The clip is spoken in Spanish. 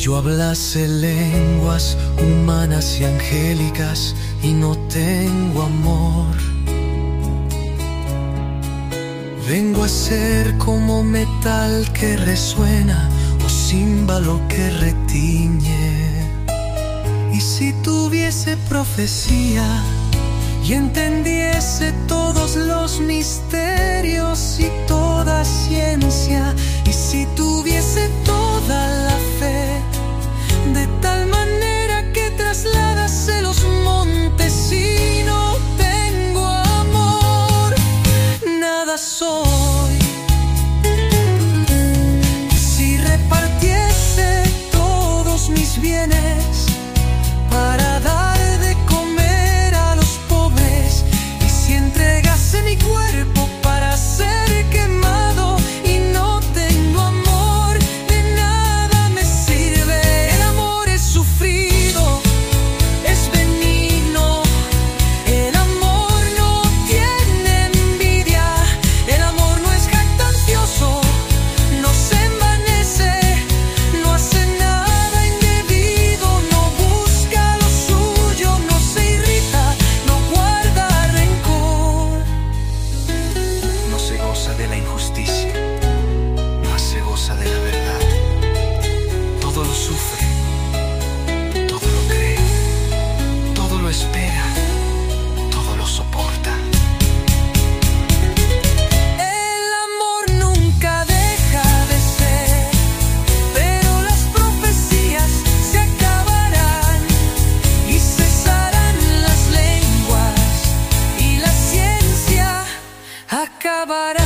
yo hablase lenguas humanas y angélicas y no tengo amor, vengo a ser como metal que resuena o címbalo que retiñe. Y si tuviese profecía y entendiese todos los misterios y toda ciencia, y si tuviese toda la fe, de tal manera que trasladase los montes, y no tengo amor, nada soy. Si repartiese todos mis bienes para dar de comer a los pobres, y si entregase mi cuerpo para ser quemado y no tengo amor, de nada me sirve. El amor es sufrido, es benigno, el amor no tiene envidia, el amor no es jactancioso, no se envanece, no hace nada indebido, no busca lo suyo, no se irrita, no guarda rencor. No se goza de la injusticia, mas se goza de la verdad. Todo lo sufre, todo lo cree, todo lo espera, todo lo soporta. El amor nunca deja de ser, pero las profecías se acabarán y cesarán las lenguas y la ciencia acabará.